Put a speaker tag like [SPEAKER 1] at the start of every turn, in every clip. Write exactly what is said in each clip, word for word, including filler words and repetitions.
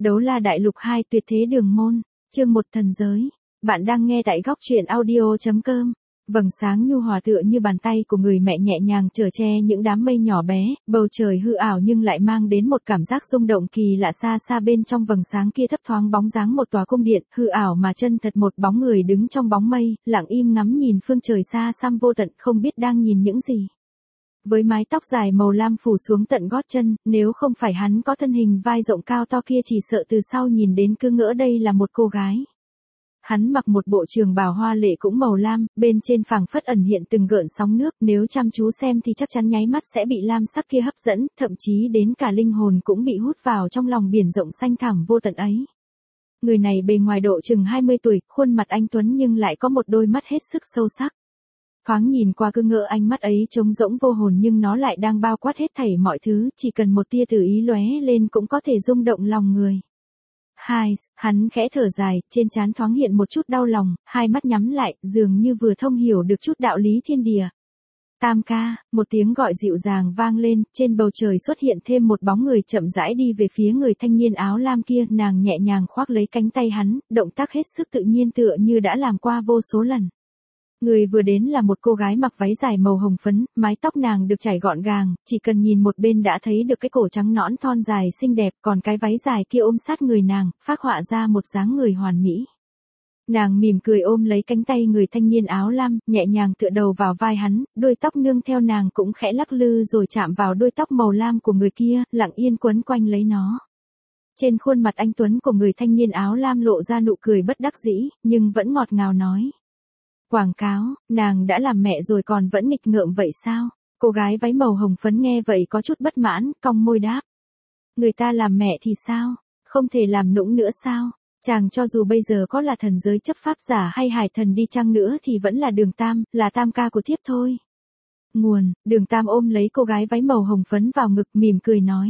[SPEAKER 1] Đấu La Đại Lục hai Tuyệt Thế Đường Môn, chương một Thần Giới. Bạn đang nghe tại góc truyện audio chấm com. Vầng sáng nhu hòa tựa như bàn tay của người mẹ nhẹ nhàng chở che những đám mây nhỏ bé, bầu trời hư ảo nhưng lại mang đến một cảm giác rung động kỳ lạ. Xa xa bên trong vầng sáng kia thấp thoáng bóng dáng một tòa cung điện, hư ảo mà chân thật, một bóng người đứng trong bóng mây, lặng im ngắm nhìn phương trời xa xăm vô tận, không biết đang nhìn những gì. Với mái tóc dài màu lam phủ xuống tận gót chân, nếu không phải hắn có thân hình vai rộng cao to kia chỉ sợ từ sau nhìn đến cứ ngỡ đây là một cô gái. Hắn mặc một bộ trường bào hoa lệ cũng màu lam, bên trên phảng phất ẩn hiện từng gợn sóng nước, nếu chăm chú xem thì chắc chắn nháy mắt sẽ bị lam sắc kia hấp dẫn, thậm chí đến cả linh hồn cũng bị hút vào trong lòng biển rộng xanh thẳm vô tận ấy. Người này bề ngoài độ chừng hai mươi tuổi, khuôn mặt anh tuấn nhưng lại có một đôi mắt hết sức sâu sắc. Thoáng nhìn qua cứ ngỡ ánh mắt ấy trống rỗng vô hồn nhưng nó lại đang bao quát hết thảy mọi thứ, chỉ cần một tia từ ý lóe lên cũng có thể rung động lòng người. Hai, hắn khẽ thở dài, trên trán thoáng hiện một chút đau lòng, hai mắt nhắm lại, dường như vừa thông hiểu được chút đạo lý thiên địa. Tam ca, một tiếng gọi dịu dàng vang lên, trên bầu trời xuất hiện thêm một bóng người chậm rãi đi về phía người thanh niên áo lam kia, nàng nhẹ nhàng khoác lấy cánh tay hắn, động tác hết sức tự nhiên tựa như đã làm qua vô số lần. Người vừa đến là một cô gái mặc váy dài màu hồng phấn, mái tóc nàng được chải gọn gàng, chỉ cần nhìn một bên đã thấy được cái cổ trắng nõn thon dài xinh đẹp, còn cái váy dài kia ôm sát người nàng, phác họa ra một dáng người hoàn mỹ. Nàng mỉm cười ôm lấy cánh tay người thanh niên áo lam, nhẹ nhàng tựa đầu vào vai hắn, đuôi tóc nương theo nàng cũng khẽ lắc lư rồi chạm vào đuôi tóc màu lam của người kia, lặng yên quấn quanh lấy nó. Trên khuôn mặt anh tuấn của người thanh niên áo lam lộ ra nụ cười bất đắc dĩ, nhưng vẫn ngọt ngào nói. Quảng cáo, nàng đã làm mẹ rồi còn vẫn nghịch ngợm vậy sao? Cô gái váy màu hồng phấn nghe vậy có chút bất mãn, cong môi đáp. Người ta làm mẹ thì sao? Không thể làm nũng nữa sao? Chàng cho dù bây giờ có là thần giới chấp pháp giả hay hải thần đi chăng nữa thì vẫn là Đường Tam, là tam ca của thiếp thôi. Nguồn, Đường Tam ôm lấy cô gái váy màu hồng phấn vào ngực mỉm cười nói.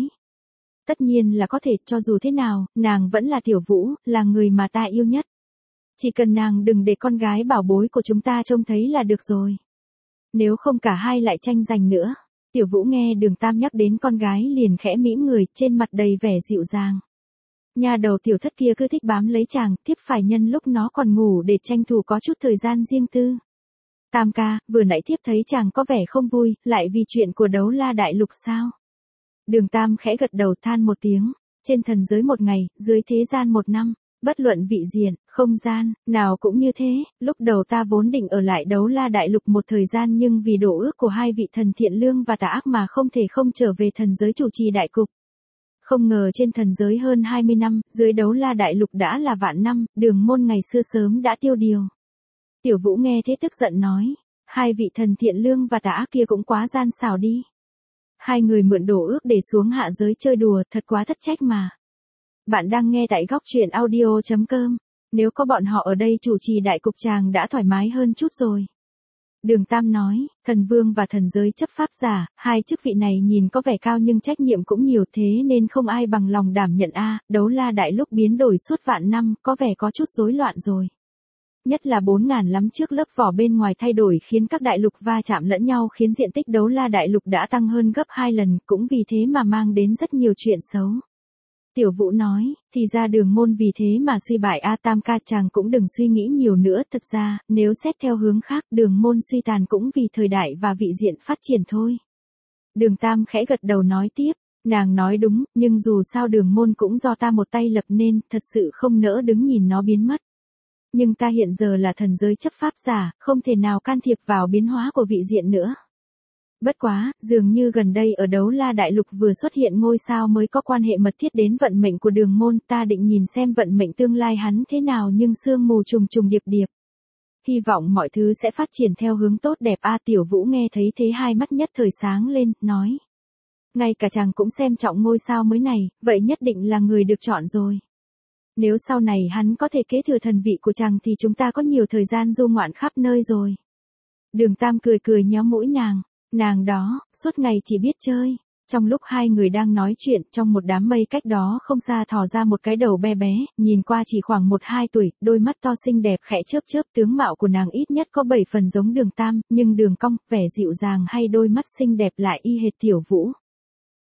[SPEAKER 1] Tất nhiên là có thể, cho dù thế nào, nàng vẫn là Tiểu Vũ, là người mà ta yêu nhất. Chỉ cần nàng đừng để con gái bảo bối của chúng ta trông thấy là được rồi. Nếu không cả hai lại tranh giành nữa. Tiểu Vũ nghe Đường Tam nhắc đến con gái liền khẽ mỉm người, trên mặt đầy vẻ dịu dàng. Nhà đầu tiểu thất kia cứ thích bám lấy chàng, tiếp phải nhân lúc nó còn ngủ để tranh thủ có chút thời gian riêng tư. Tam ca, vừa nãy tiếp thấy chàng có vẻ không vui, lại vì chuyện của Đấu La Đại Lục sao? Đường Tam khẽ gật đầu than một tiếng. Trên thần giới một ngày, dưới thế gian một năm. Bất luận vị diện, không gian, nào cũng như thế, lúc đầu ta vốn định ở lại Đấu La Đại Lục một thời gian nhưng vì đổ ước của hai vị thần thiện lương và tà ác mà không thể không trở về thần giới chủ trì đại cục. Không ngờ trên thần giới hơn hai mươi năm, dưới Đấu La Đại Lục đã là vạn năm, Đường Môn ngày xưa sớm đã tiêu điều. Tiểu Vũ nghe thế tức giận nói, hai vị thần thiện lương và tà ác kia cũng quá gian xảo đi. Hai người mượn đổ ước để xuống hạ giới chơi đùa, thật quá thất trách mà. Bạn đang nghe tại góc truyện audio chấm com. Nếu có bọn họ ở đây chủ trì đại cục chàng đã thoải mái hơn chút rồi. Đường Tam nói, thần vương và thần giới chấp pháp giả, hai chức vị này nhìn có vẻ cao nhưng trách nhiệm cũng nhiều thế nên không ai bằng lòng đảm nhận a. Đấu La Đại Lục biến đổi suốt vạn năm, có vẻ có chút rối loạn rồi. Nhất là bốn ngàn lắm trước lớp vỏ bên ngoài thay đổi khiến các đại lục va chạm lẫn nhau khiến diện tích Đấu La Đại Lục đã tăng hơn gấp hai lần, cũng vì thế mà mang đến rất nhiều chuyện xấu. Tiểu Vũ nói, thì ra Đường Môn vì thế mà suy bại a. Tam ca chàng cũng đừng suy nghĩ nhiều nữa, thật ra, nếu xét theo hướng khác, Đường Môn suy tàn cũng vì thời đại và vị diện phát triển thôi. Đường Tam khẽ gật đầu nói tiếp, nàng nói đúng, nhưng dù sao Đường Môn cũng do ta một tay lập nên, thật sự không nỡ đứng nhìn nó biến mất. Nhưng ta hiện giờ là thần giới chấp pháp giả, không thể nào can thiệp vào biến hóa của vị diện nữa. Bất quá, dường như gần đây ở Đấu La Đại Lục vừa xuất hiện ngôi sao mới có quan hệ mật thiết đến vận mệnh của Đường Môn, ta định nhìn xem vận mệnh tương lai hắn thế nào nhưng sương mù trùng trùng điệp điệp. Hy vọng mọi thứ sẽ phát triển theo hướng tốt đẹp a. Tiểu Vũ nghe thấy thế hai mắt nhất thời sáng lên, nói. Ngay cả chàng cũng xem trọng ngôi sao mới này, vậy nhất định là người được chọn rồi. Nếu sau này hắn có thể kế thừa thần vị của chàng thì chúng ta có nhiều thời gian du ngoạn khắp nơi rồi. Đường Tam cười cười nhéo mũi nàng. Nàng đó, suốt ngày chỉ biết chơi. Trong lúc hai người đang nói chuyện, trong một đám mây cách đó không xa thò ra một cái đầu bé bé, nhìn qua chỉ khoảng một hai tuổi, đôi mắt to xinh đẹp khẽ chớp chớp, tướng mạo của nàng ít nhất có bảy phần giống Đường Tam, nhưng đường cong, vẻ dịu dàng hay đôi mắt xinh đẹp lại y hệt Tiểu Vũ.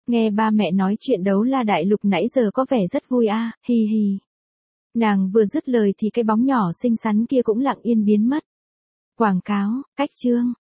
[SPEAKER 1] Nghe ba mẹ nói chuyện đấu la đại lục nãy giờ có vẻ rất vui a, à, hi hi. Nàng vừa dứt lời thì cái bóng nhỏ xinh xắn kia cũng lặng yên biến mất. Quảng cáo, cách chương.